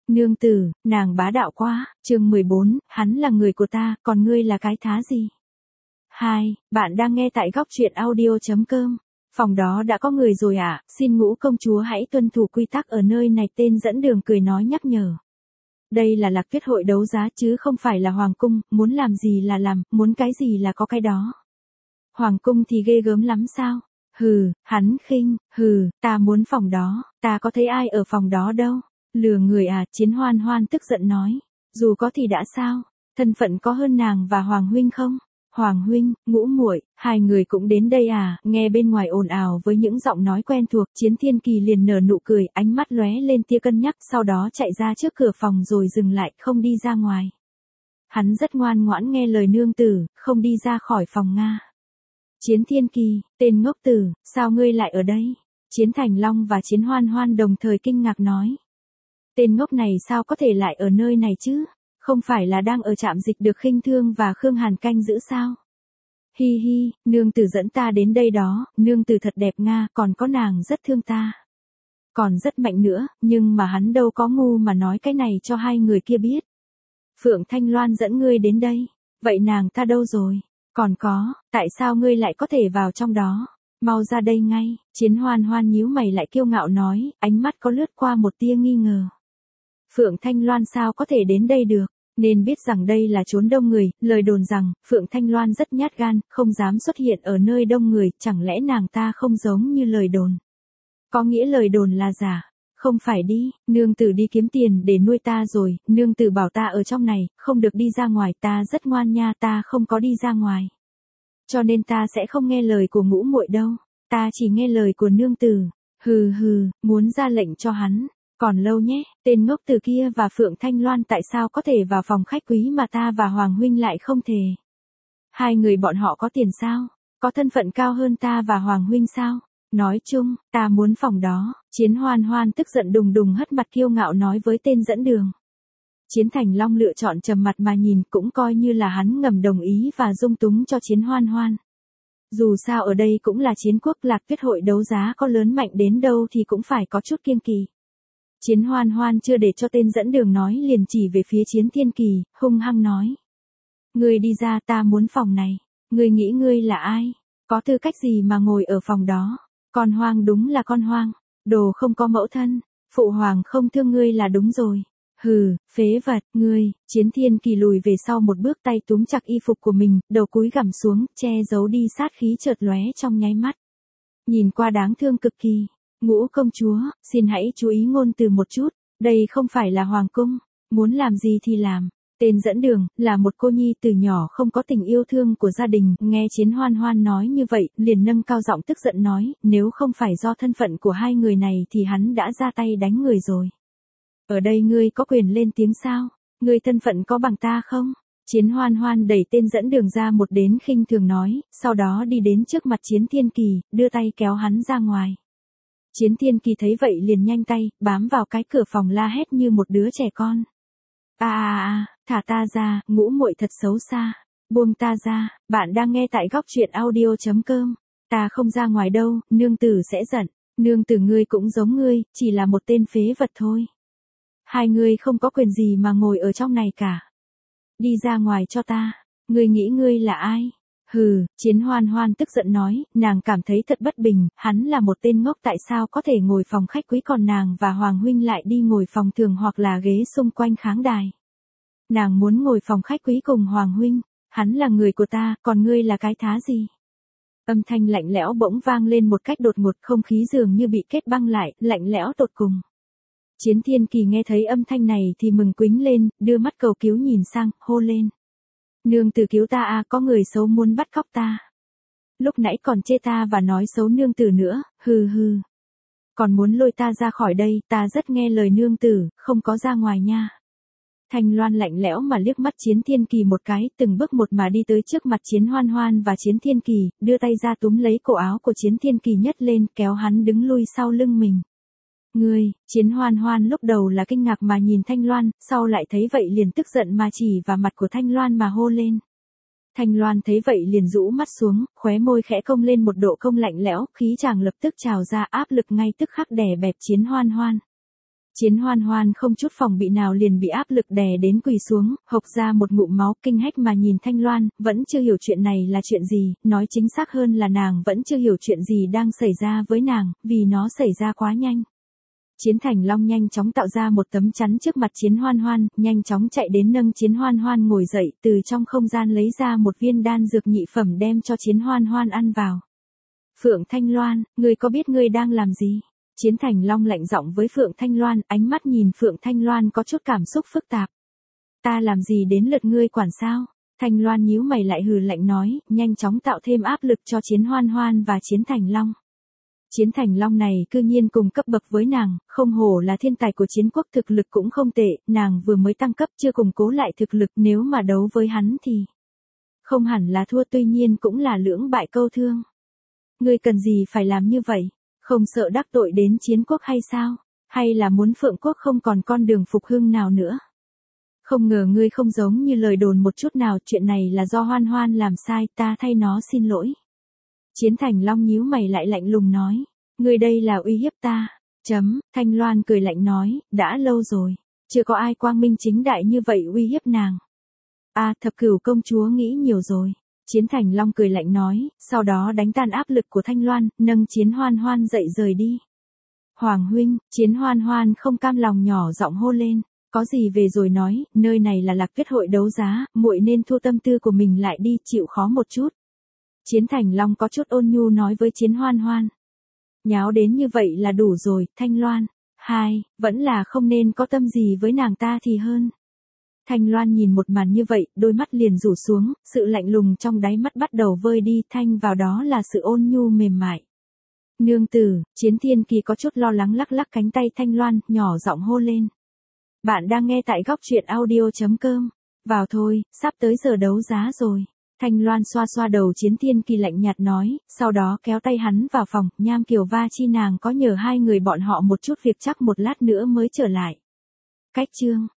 Nương tử, nàng bá đạo quá, chương 14, hắn là người của ta, còn ngươi là cái thá gì? 2. Bạn đang nghe tại góc truyện audio.com. Phòng đó đã có người rồi ạ, xin Ngũ công chúa hãy tuân thủ quy tắc ở nơi này, tên dẫn đường cười nói nhắc nhở. Đây là Lạc Tuyết hội đấu giá chứ không phải là hoàng cung, muốn làm gì là làm, muốn cái gì là có cái đó. Hoàng cung thì ghê gớm lắm sao? Hừ, hắn khinh, ta muốn phòng đó, ta có thấy ai ở phòng đó đâu. Lừa người à, Chiến Hoan Hoan tức giận nói. Dù có thì đã sao, thân phận có hơn nàng và Hoàng huynh không? Hoàng huynh, Ngũ muội, hai người cũng đến đây à? Nghe bên ngoài ồn ào với những giọng nói quen thuộc, Chiến Thiên Kỳ liền nở nụ cười, ánh mắt lóe lên tia cân nhắc, sau đó chạy ra trước cửa phòng rồi dừng lại, không đi ra ngoài. Hắn rất ngoan ngoãn nghe lời nương tử, không đi ra khỏi phòng Nga. Chiến Thiên Kỳ, tên ngốc tử, sao ngươi lại ở đây? Chiến Thành Long và Chiến Hoan Hoan đồng thời kinh ngạc nói. Tên ngốc này sao có thể lại ở nơi này chứ? Không phải là đang ở trạm dịch được Khinh Thương và Khương Hàn canh giữ sao? Hi hi, nương tử dẫn ta đến đây đó, nương tử thật đẹp Nga, còn có nàng rất thương ta. Còn rất mạnh nữa, nhưng mà hắn đâu có ngu mà nói cái này cho hai người kia biết. Phượng Thanh Loan dẫn ngươi đến đây, vậy nàng ta đâu rồi? Còn có, tại sao ngươi lại có thể vào trong đó? Mau ra đây ngay, Chiến Hoan Hoan nhíu mày lại kiêu ngạo nói, ánh mắt có lướt qua một tia nghi ngờ. Phượng Thanh Loan sao có thể đến đây được, nên biết rằng đây là chốn đông người, lời đồn rằng, Phượng Thanh Loan rất nhát gan, không dám xuất hiện ở nơi đông người, chẳng lẽ nàng ta không giống như lời đồn? Có nghĩa lời đồn là giả? Không phải đi, nương tử đi kiếm tiền để nuôi ta rồi, nương tử bảo ta ở trong này, không được đi ra ngoài, ta rất ngoan nha, ta không có đi ra ngoài. Cho nên ta sẽ không nghe lời của Ngũ muội đâu, ta chỉ nghe lời của nương tử. Hừ, muốn ra lệnh cho hắn. Còn lâu nhé, tên ngốc từ kia và Phượng Thanh Loan tại sao có thể vào phòng khách quý mà ta và Hoàng huynh lại không thể? Hai người bọn họ có tiền sao? Có thân phận cao hơn ta và Hoàng huynh sao? Nói chung, ta muốn phòng đó. Chiến Hoan Hoan tức giận đùng đùng hất mặt kiêu ngạo nói với tên dẫn đường. Chiến Thành Long lựa chọn trầm mặt mà nhìn, cũng coi như là hắn ngầm đồng ý và dung túng cho Chiến Hoan Hoan. Dù sao ở đây cũng là chiến quốc, Lạc Tuyết hội đấu giá có lớn mạnh đến đâu thì cũng phải có chút kiêng kỳ. Chiến Hoan Hoan chưa để cho tên dẫn đường nói liền chỉ về phía Chiến Thiên Kỳ, hung hăng nói. Ngươi đi ra, ta muốn phòng này. Ngươi nghĩ ngươi là ai? Có tư cách gì mà ngồi ở phòng đó? Con hoang đúng là con hoang. Đồ không có mẫu thân. Phụ hoàng không thương ngươi là đúng rồi. Hừ, phế vật, ngươi. Chiến Thiên Kỳ lùi về sau một bước, tay túm chặt y phục của mình, đầu cúi gằm xuống, che giấu đi sát khí chợt lóe trong nháy mắt. Nhìn qua đáng thương cực kỳ. Ngũ công chúa, xin hãy chú ý ngôn từ một chút, đây không phải là hoàng cung, muốn làm gì thì làm. Tên dẫn đường, là một cô nhi từ nhỏ không có tình yêu thương của gia đình, nghe Chiến Hoan Hoan nói như vậy, liền nâng cao giọng tức giận nói, nếu không phải do thân phận của hai người này thì hắn đã ra tay đánh người rồi. Ở đây ngươi có quyền lên tiếng sao? Ngươi thân phận có bằng ta không? Chiến Hoan Hoan đẩy tên dẫn đường ra một đến khinh thường nói, sau đó đi đến trước mặt Chiến Thiên Kỳ, đưa tay kéo hắn ra ngoài. Chiến Thiên Kỳ thấy vậy liền nhanh tay, bám vào cái cửa phòng la hét như một đứa trẻ con. Thả ta ra, Ngũ muội thật xấu xa. Buông ta ra, bạn đang nghe tại góc truyện audio.com. Ta không ra ngoài đâu, nương tử sẽ giận. Nương tử ngươi cũng giống ngươi, chỉ là một tên phế vật thôi. Hai ngươi không có quyền gì mà ngồi ở trong này cả. Đi ra ngoài cho ta, ngươi nghĩ ngươi là ai? Hừ, Chiến Hoan Hoan tức giận nói, nàng cảm thấy thật bất bình, hắn là một tên ngốc, tại sao có thể ngồi phòng khách quý còn nàng và Hoàng huynh lại đi ngồi phòng thường hoặc là ghế xung quanh kháng đài. Nàng muốn ngồi phòng khách quý cùng Hoàng huynh, hắn là người của ta, còn ngươi là cái thá gì? Âm thanh lạnh lẽo bỗng vang lên một cách đột ngột, không khí dường như bị kết băng lại, lạnh lẽo tột cùng. Chiến Thiên Kỳ nghe thấy âm thanh này thì mừng quính lên, đưa mắt cầu cứu nhìn sang, hô lên. Nương tử cứu ta à, có người xấu muốn bắt cóc ta. Lúc nãy còn chê ta và nói xấu nương tử nữa, hừ. Còn muốn lôi ta ra khỏi đây, ta rất nghe lời nương tử, không có ra ngoài nha. Thanh Loan lạnh lẽo mà liếc mắt Chiến Thiên Kỳ một cái, từng bước một mà đi tới trước mặt Chiến Hoan Hoan và Chiến Thiên Kỳ, đưa tay ra túm lấy cổ áo của Chiến Thiên Kỳ nhấc lên, kéo hắn đứng lui sau lưng mình. Ngươi, Chiến Hoan Hoan lúc đầu là kinh ngạc mà nhìn Thanh Loan, sau lại thấy vậy liền tức giận mà chỉ vào mặt của Thanh Loan mà hô lên. Thanh Loan thấy vậy liền rũ mắt xuống, khóe môi khẽ cong lên một độ cong lạnh lẽo, khí chàng lập tức trào ra, áp lực ngay tức khắc đè bẹp Chiến Hoan Hoan. Chiến Hoan Hoan không chút phòng bị nào liền bị áp lực đè đến quỳ xuống, hộc ra một ngụm máu, kinh hách mà nhìn Thanh Loan, vẫn chưa hiểu chuyện này là chuyện gì, nói chính xác hơn là nàng vẫn chưa hiểu chuyện gì đang xảy ra với nàng, vì nó xảy ra quá nhanh. Chiến Thành Long nhanh chóng tạo ra một tấm chắn trước mặt Chiến Hoan Hoan, nhanh chóng chạy đến nâng Chiến Hoan Hoan ngồi dậy, từ trong không gian lấy ra một viên đan dược nhị phẩm đem cho Chiến Hoan Hoan ăn vào. Phượng Thanh Loan, ngươi có biết ngươi đang làm gì? Chiến Thành Long lạnh giọng với Phượng Thanh Loan, ánh mắt nhìn Phượng Thanh Loan có chút cảm xúc phức tạp. Ta làm gì đến lượt ngươi quản sao? Thanh Loan nhíu mày lại hừ lạnh nói, nhanh chóng tạo thêm áp lực cho Chiến Hoan Hoan và Chiến Thành Long. Chiến Thành Long này cư nhiên cùng cấp bậc với nàng, không hổ là thiên tài của chiến quốc, thực lực cũng không tệ, nàng vừa mới tăng cấp chưa củng cố lại thực lực, nếu mà đấu với hắn thì không hẳn là thua, tuy nhiên cũng là lưỡng bại câu thương. Ngươi cần gì phải làm như vậy? Không sợ đắc tội đến chiến quốc hay sao? Hay là muốn Phượng quốc không còn con đường phục hưng nào nữa? Không ngờ ngươi không giống như lời đồn một chút nào, chuyện này là do Hoan Hoan làm sai, ta thay nó xin lỗi. Chiến Thành Long nhíu mày lại lạnh lùng nói, ngươi đây là uy hiếp ta. Thanh Loan cười lạnh nói, đã lâu rồi, chưa có ai quang minh chính đại như vậy uy hiếp nàng. Thập Cửu công chúa nghĩ nhiều rồi. Chiến Thành Long cười lạnh nói, sau đó đánh tan áp lực của Thanh Loan, nâng Chiến Hoan Hoan dậy rời đi. Hoàng huynh, Chiến Hoan Hoan không cam lòng nhỏ giọng hô lên, có gì về rồi nói, nơi này là Lạc Tuyết hội đấu giá, muội nên thu tâm tư của mình lại đi, chịu khó một chút. Chiến Thành Long có chút ôn nhu nói với Chiến Hoan Hoan. Nháo đến như vậy là đủ rồi, Thanh Loan. Vẫn là không nên có tâm gì với nàng ta thì hơn. Thanh Loan nhìn một màn như vậy, đôi mắt liền rủ xuống, sự lạnh lùng trong đáy mắt bắt đầu vơi đi, thay vào đó là sự ôn nhu mềm mại. Nương tử, Chiến Thiên Kỳ có chút lo lắng lắc lắc cánh tay Thanh Loan, nhỏ giọng hô lên. Bạn đang nghe tại góc truyện audio.com. Vào thôi, sắp tới giờ đấu giá rồi. Thanh Loan xoa xoa đầu Chiến Thiên Kỳ lạnh nhạt nói, sau đó kéo tay hắn vào phòng, Nham Kiều Va Chi nàng có nhờ hai người bọn họ một chút việc, chắc một lát nữa mới trở lại. Cách chương